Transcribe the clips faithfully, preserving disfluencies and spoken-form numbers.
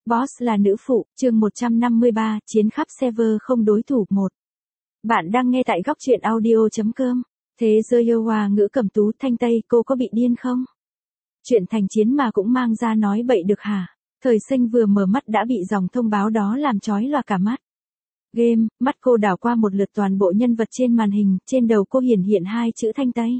Boss là nữ phụ, chương một trăm năm mươi ba, chiến khắp server không đối thủ một. Bạn đang nghe tại góc truyện audio chấm com. Thế giới yêu hòa ngữ Cẩm Tú Thanh Tây, cô có bị điên không? Chuyện thành chiến mà cũng mang ra nói bậy được hả? Thời sinh vừa mở mắt đã bị dòng thông báo đó làm chói lòa cả mắt. Game, mắt cô đảo qua một lượt toàn bộ nhân vật trên màn hình, trên đầu cô hiển hiện hai chữ Thanh Tây.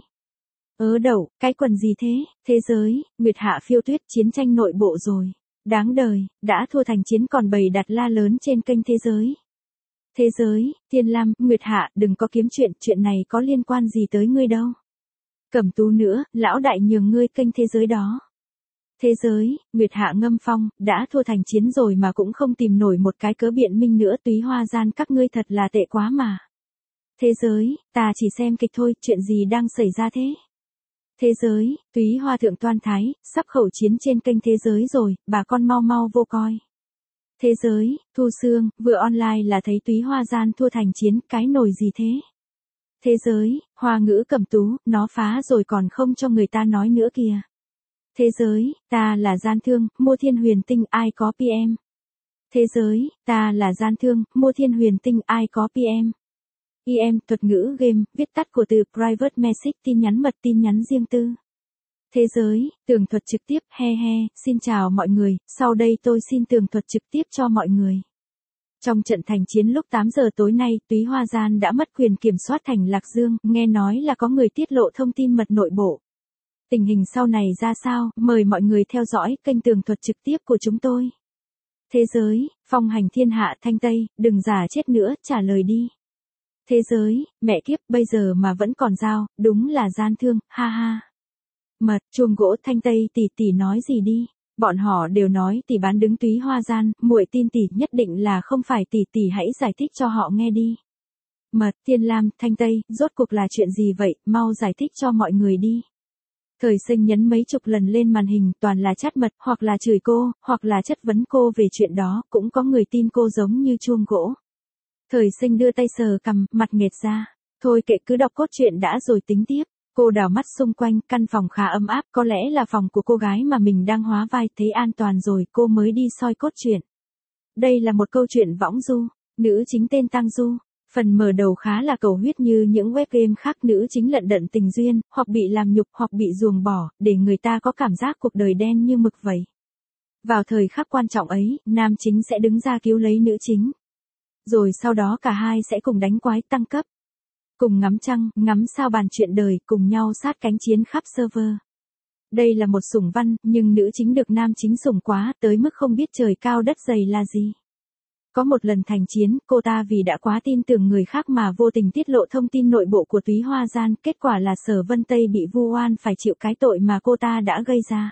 Ớ đậu, cái quần gì thế? Thế giới, Nguyệt Hạ phiêu tuyết, chiến tranh nội bộ rồi. Đáng đời, đã thua thành chiến còn bày đặt la lớn trên kênh Thế giới. Thế giới, Thiên Lam, Nguyệt Hạ, đừng có kiếm chuyện, chuyện này có liên quan gì tới ngươi đâu. Cẩm Tú nữa, lão đại nhường ngươi kênh Thế giới đó. Thế giới, Nguyệt Hạ ngâm phong, đã thua thành chiến rồi mà cũng không tìm nổi một cái cớ biện minh nữa, túy hoa gian các ngươi thật là tệ quá mà. Thế giới, ta chỉ xem kịch thôi, chuyện gì đang xảy ra thế? Thế giới, túy hoa thượng toan thái, sắp khẩu chiến trên kênh Thế giới rồi, bà con mau mau vô coi. Thế giới, Thu Sương, vừa online là thấy túy hoa gian thua thành chiến, cái nồi gì thế? Thế giới, Hoa ngữ Cẩm Tú, nó phá rồi còn không cho người ta nói nữa kìa. Thế giới, ta là gian thương, mua thiên huyền tinh, ai có pê em. Thế giới, ta là gian thương, mua thiên huyền tinh, ai có pê em. i em, thuật ngữ game, viết tắt của từ private message, tin nhắn mật, tin nhắn riêng tư. Thế giới, tường thuật trực tiếp, he he, xin chào mọi người, sau đây tôi xin tường thuật trực tiếp cho mọi người. Trong trận thành chiến lúc tám giờ tối nay, túy hoa gian đã mất quyền kiểm soát thành Lạc Dương, nghe nói là có người tiết lộ thông tin mật nội bộ. Tình hình sau này ra sao, mời mọi người theo dõi kênh tường thuật trực tiếp của chúng tôi. Thế giới, phong hành thiên hạ Thanh Tây, đừng giả chết nữa, trả lời đi. Thế giới, mẹ kiếp, bây giờ mà vẫn còn dao, đúng là gian thương, ha ha. Mật, chuông gỗ Thanh Tây, tỷ tỷ nói gì đi? Bọn họ đều nói tỷ bán đứng túy hoa gian, muội tin tỷ, nhất định là không phải, tỷ tỷ hãy giải thích cho họ nghe đi. Mật, Thiên Lam, Thanh Tây, rốt cuộc là chuyện gì vậy, mau giải thích cho mọi người đi. Thời sinh nhấn mấy chục lần lên màn hình, toàn là chat mật, hoặc là chửi cô, hoặc là chất vấn cô về chuyện đó, cũng có người tin cô giống như chuông gỗ. Thời sinh đưa tay sờ cằm, mặt nghệt ra. Thôi kệ, cứ đọc cốt truyện đã rồi tính tiếp. Cô đảo mắt xung quanh, căn phòng khá ấm áp, có lẽ là phòng của cô gái mà mình đang hóa vai, thấy an toàn rồi, cô mới đi soi cốt truyện. Đây là một câu chuyện võng du, nữ chính tên Tăng Du. Phần mở đầu khá là cầu huyết như những web game khác, nữ chính lận đận tình duyên, hoặc bị làm nhục, hoặc bị ruồng bỏ, để người ta có cảm giác cuộc đời đen như mực vậy. Vào thời khắc quan trọng ấy, nam chính sẽ đứng ra cứu lấy nữ chính. Rồi sau đó cả hai sẽ cùng đánh quái tăng cấp. Cùng ngắm trăng, ngắm sao bàn chuyện đời, cùng nhau sát cánh chiến khắp server. Đây là một sủng văn, nhưng nữ chính được nam chính sủng quá, tới mức không biết trời cao đất dày là gì. Có một lần thành chiến, cô ta vì đã quá tin tưởng người khác mà vô tình tiết lộ thông tin nội bộ của túy hoa gian, kết quả là Sở Vân Tây bị vu oan phải chịu cái tội mà cô ta đã gây ra.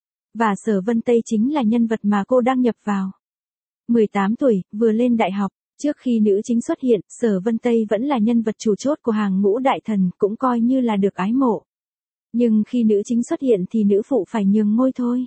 Và Sở Vân Tây chính là nhân vật mà cô đăng nhập vào. mười tám tuổi, vừa lên đại học. Trước khi nữ chính xuất hiện, Sở Vân Tây vẫn là nhân vật chủ chốt của hàng ngũ đại thần, cũng coi như là được ái mộ. Nhưng khi nữ chính xuất hiện thì nữ phụ phải nhường ngôi thôi.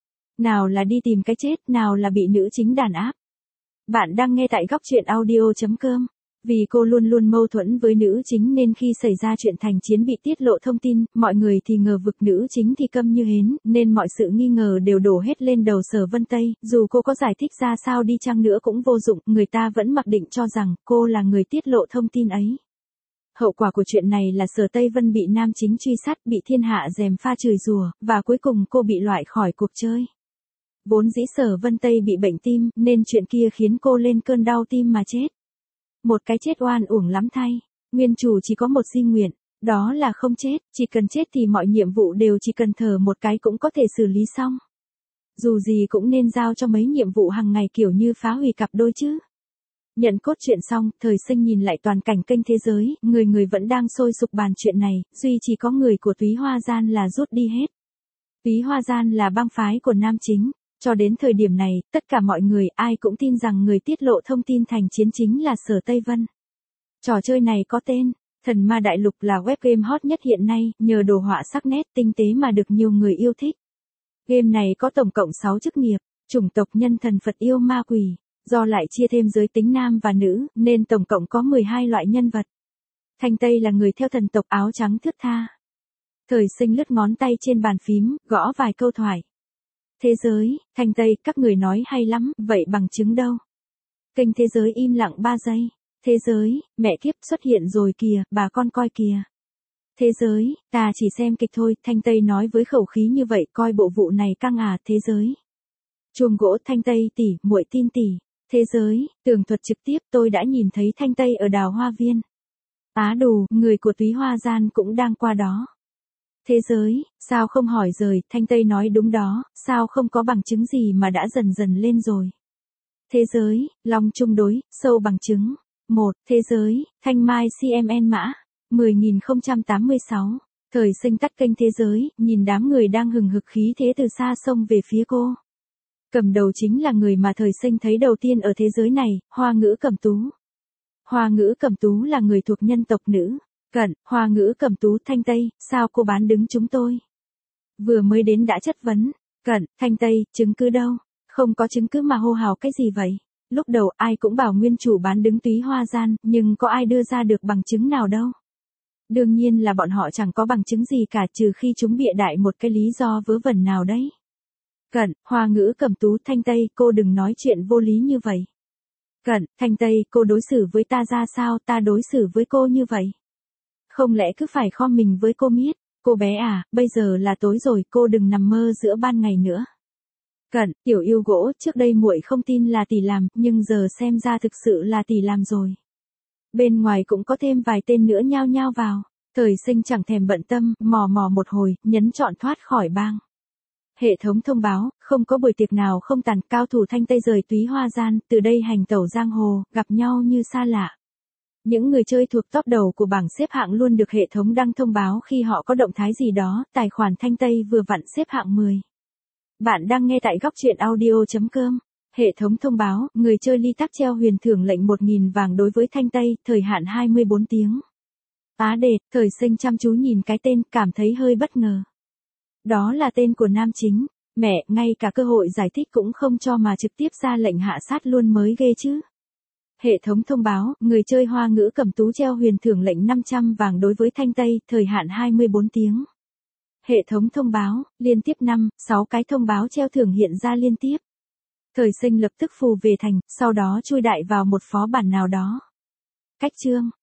Nào là đi tìm cái chết, nào là bị nữ chính đàn áp. Bạn đang nghe tại góc truyện audio chấm com. Vì cô luôn luôn mâu thuẫn với nữ chính nên khi xảy ra chuyện thành chiến bị tiết lộ thông tin, mọi người thì ngờ vực, nữ chính thì câm như hến, nên mọi sự nghi ngờ đều đổ hết lên đầu Sở Vân Tây, dù cô có giải thích ra sao đi chăng nữa cũng vô dụng, người ta vẫn mặc định cho rằng cô là người tiết lộ thông tin ấy. Hậu quả của chuyện này là Sở Tây Vân bị nam chính truy sát, bị thiên hạ gièm pha chửi rủa, và cuối cùng cô bị loại khỏi cuộc chơi. Vốn dĩ Sở Vân Tây bị bệnh tim, nên chuyện kia khiến cô lên cơn đau tim mà chết. Một cái chết oan uổng lắm thay. Nguyên chủ chỉ có một di nguyện, đó là không chết, chỉ cần chết thì mọi nhiệm vụ đều chỉ cần thở một cái cũng có thể xử lý xong. Dù gì cũng nên giao cho mấy nhiệm vụ hàng ngày kiểu như phá hủy cặp đôi chứ. Nhận cốt truyện xong, thời sinh nhìn lại toàn cảnh kênh Thế giới, người người vẫn đang sôi sục bàn chuyện này, duy chỉ có người của túy hoa gian là rút đi hết. Túy hoa gian là bang phái của nam chính. Cho đến thời điểm này, tất cả mọi người ai cũng tin rằng người tiết lộ thông tin thành chiến chính là Sở Tây Vân. Trò chơi này có tên, Thần Ma Đại Lục, là web game hot nhất hiện nay, nhờ đồ họa sắc nét tinh tế mà được nhiều người yêu thích. Game này có tổng cộng sáu chức nghiệp, chủng tộc nhân thần Phật yêu ma quỷ, do lại chia thêm giới tính nam và nữ, nên tổng cộng có mười hai loại nhân vật. Thanh Tây là người theo thần tộc áo trắng thướt tha. Thời sinh lướt ngón tay trên bàn phím, gõ vài câu thoại. Thế giới, Thanh Tây, các người nói hay lắm, vậy bằng chứng đâu? Kênh Thế giới im lặng ba giây. Thế giới, mẹ kiếp xuất hiện rồi kìa, bà con coi kìa. Thế giới, ta chỉ xem kịch thôi, Thanh Tây nói với khẩu khí như vậy, coi bộ vụ này căng à, thế giới. Chuông gỗ, Thanh Tây tỷ, muội tin tỷ. Thế giới, tường thuật trực tiếp, tôi đã nhìn thấy Thanh Tây ở đào hoa viên. Á đù, người của túy hoa gian cũng đang qua đó. Thế giới, sao không hỏi rời, Thanh Tây nói đúng đó, sao không có bằng chứng gì mà đã dần dần lên rồi. Thế giới, long trung đối, sâu bằng chứng. một. Thế giới, Thanh Mai xê em en mã. mười nghìn không trăm tám mươi sáu. Thời sinh tắt kênh Thế giới, nhìn đám người đang hừng hực khí thế từ xa xông về phía cô. Cầm đầu chính là người mà thời sinh thấy đầu tiên ở thế giới này, Hoa Ngữ Cẩm Tú. Hoa Ngữ Cẩm Tú là người thuộc nhân tộc nữ. Cận, Hoa Ngữ Cẩm Tú, Thanh Tây, sao cô bán đứng chúng tôi? Vừa mới đến đã chất vấn. Cận, Thanh Tây, chứng cứ đâu? Không có chứng cứ mà hô hào cái gì vậy? Lúc đầu ai cũng bảo nguyên chủ bán đứng túy hoa gian, nhưng có ai đưa ra được bằng chứng nào đâu? Đương nhiên là bọn họ chẳng có bằng chứng gì cả, trừ khi chúng bịa đại một cái lý do vớ vẩn nào đấy. Cận, Hoa Ngữ Cẩm Tú, Thanh Tây, cô đừng nói chuyện vô lý như vậy. Cận, Thanh Tây, cô đối xử với ta ra sao, ta đối xử với cô như vậy? Không lẽ cứ phải khom mình với cô miết? Cô bé à, bây giờ là tối rồi, cô đừng nằm mơ giữa ban ngày nữa. Cận, tiểu yêu gỗ, trước đây muội không tin là tỷ làm, nhưng giờ xem ra thực sự là tỷ làm rồi. Bên ngoài cũng có thêm vài tên nữa nhao nhao vào. Thời sinh chẳng thèm bận tâm, mò mò một hồi, nhấn chọn thoát khỏi bang. Hệ thống thông báo, không có buổi tiệc nào không tàn, cao thủ Thanh Tây rời túy hoa gian, từ đây hành tẩu giang hồ, gặp nhau như xa lạ. Những người chơi thuộc top đầu của bảng xếp hạng luôn được hệ thống đăng thông báo khi họ có động thái gì đó, tài khoản Thanh Tây vừa vặn xếp hạng mười. Bạn đang nghe tại góc truyện audio chấm com. Hệ thống thông báo, người chơi ly tắc treo huyền thưởng lệnh một nghìn vàng đối với Thanh Tây, thời hạn hai mươi bốn tiếng. Á đệt, thời sinh chăm chú nhìn cái tên, cảm thấy hơi bất ngờ. Đó là tên của nam chính. Mẹ, ngay cả cơ hội giải thích cũng không cho mà trực tiếp ra lệnh hạ sát luôn mới ghê chứ. Hệ thống thông báo, người chơi Hoa Ngữ Cẩm Tú treo huyền thưởng lệnh năm trăm vàng đối với Thanh Tây, thời hạn hai mươi bốn tiếng. Hệ thống thông báo, liên tiếp năm, sáu cái thông báo treo thưởng hiện ra liên tiếp. Thời sinh lập tức phù về thành, sau đó chui đại vào một phó bản nào đó. Cách chương.